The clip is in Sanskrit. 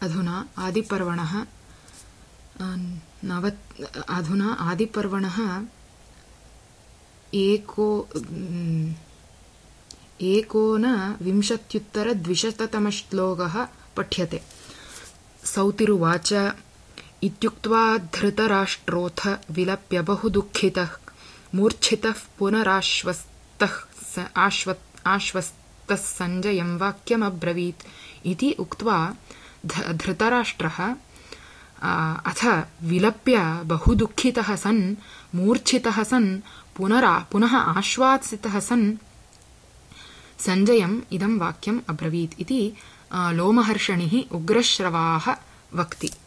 अधुना आदिपर्वणः एकोनविंशत्युत्तरद्विशततमश्लोकः पठ्यते। सौतिरुवाच इत्युक्त्वा धृतराष्ट्रोऽथ विलप्य बहु दुःखितः मूर्छितः पुनराश्वस्तः सञ्जयं वाक्यमब्रवीत्। इति उक्त्वा धृतराष्ट्रः अथ विलप्य बहु दुःखितः सन् मूर्छितः सन् पुनः आश्वासितः सन् सञ्जयम् इदं वाक्यम् अब्रवीत्। इति लोमहर्षणिः उग्रश्रवाः वक्ति।